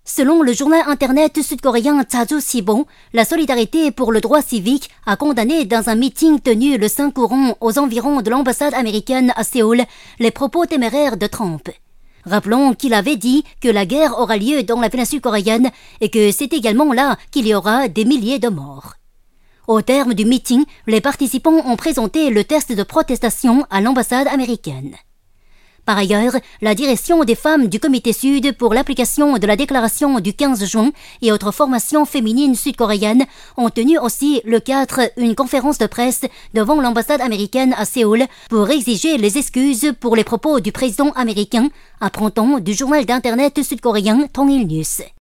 Selon le journal internet sud-coréen Chajo Sibo, la Solidarité pour le droit civique a condamné dans un meeting tenu le 5 courant aux environs de l'ambassade américaine à Séoul les propos téméraires de Trump. Rappelons qu'il avait dit que la guerre aura lieu dans la péninsule coréenne et que c'est également là qu'il y aura des milliers de morts. Au terme du meeting, les participants ont présenté le test de protestation à l'ambassade américaine. Par ailleurs, la direction des femmes du Comité Sud pour l'application de la déclaration du 15 juin et autres formations féminines sud-coréennes ont tenu aussi le 4 une conférence de presse devant l'ambassade américaine à Séoul pour exiger les excuses pour les propos du président américain, apprend-on du journal d'internet sud-coréen Tongil News.